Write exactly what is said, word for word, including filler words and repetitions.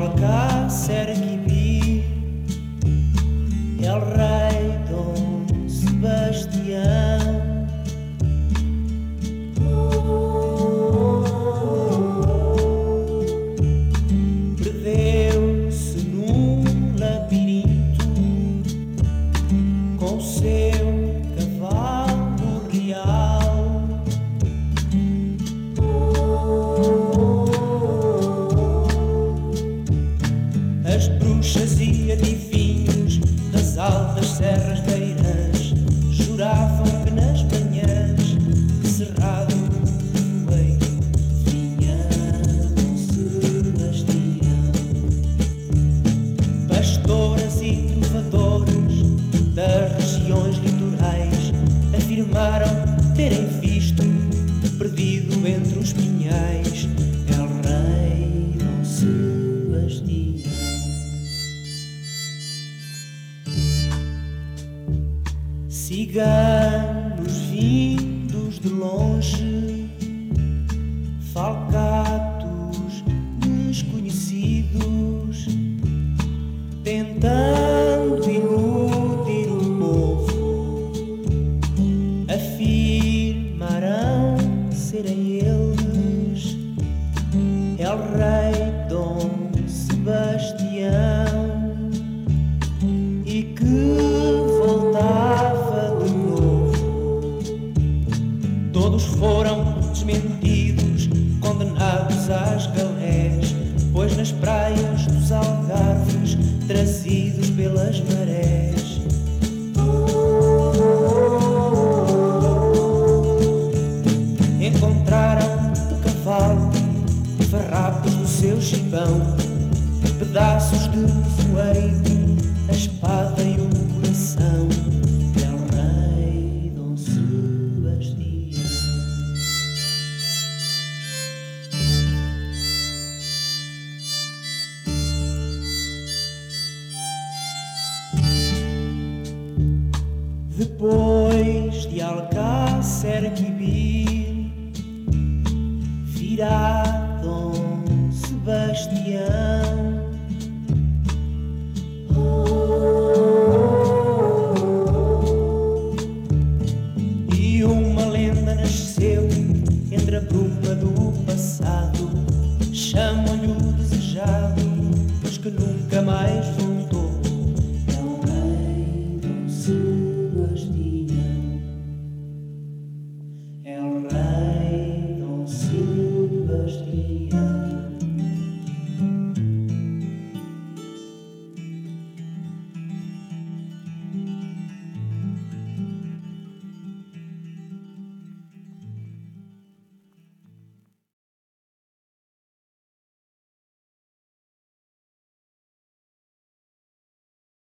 Alcácer Quibir, el rei Dom Sebastião. Perdeu-se num labirinto com o seu cavalo real. As bruxas e adivinhos das altas serras beiras juravam que nas manhãs de cerrado nevoeiro vinha Dom Sebastião. Pastoras e trovadores das regiões litorais afirmaram terem visto, perdido entre os pinhais, el rei Dom Sebastião. Ciganos vindos de longe, falcatos desconhecidos, tentando iludir o povo, afirmarão serem eles el rei Dom Sebastião e que voltava de novo. Todos foram desmentidos, condenados às galés, pois nas praias dos Algarves, trazidos pelas marés, encontraram o cavalo, farrapos do seu gibão, pedaços de nevoeiro, a espada e o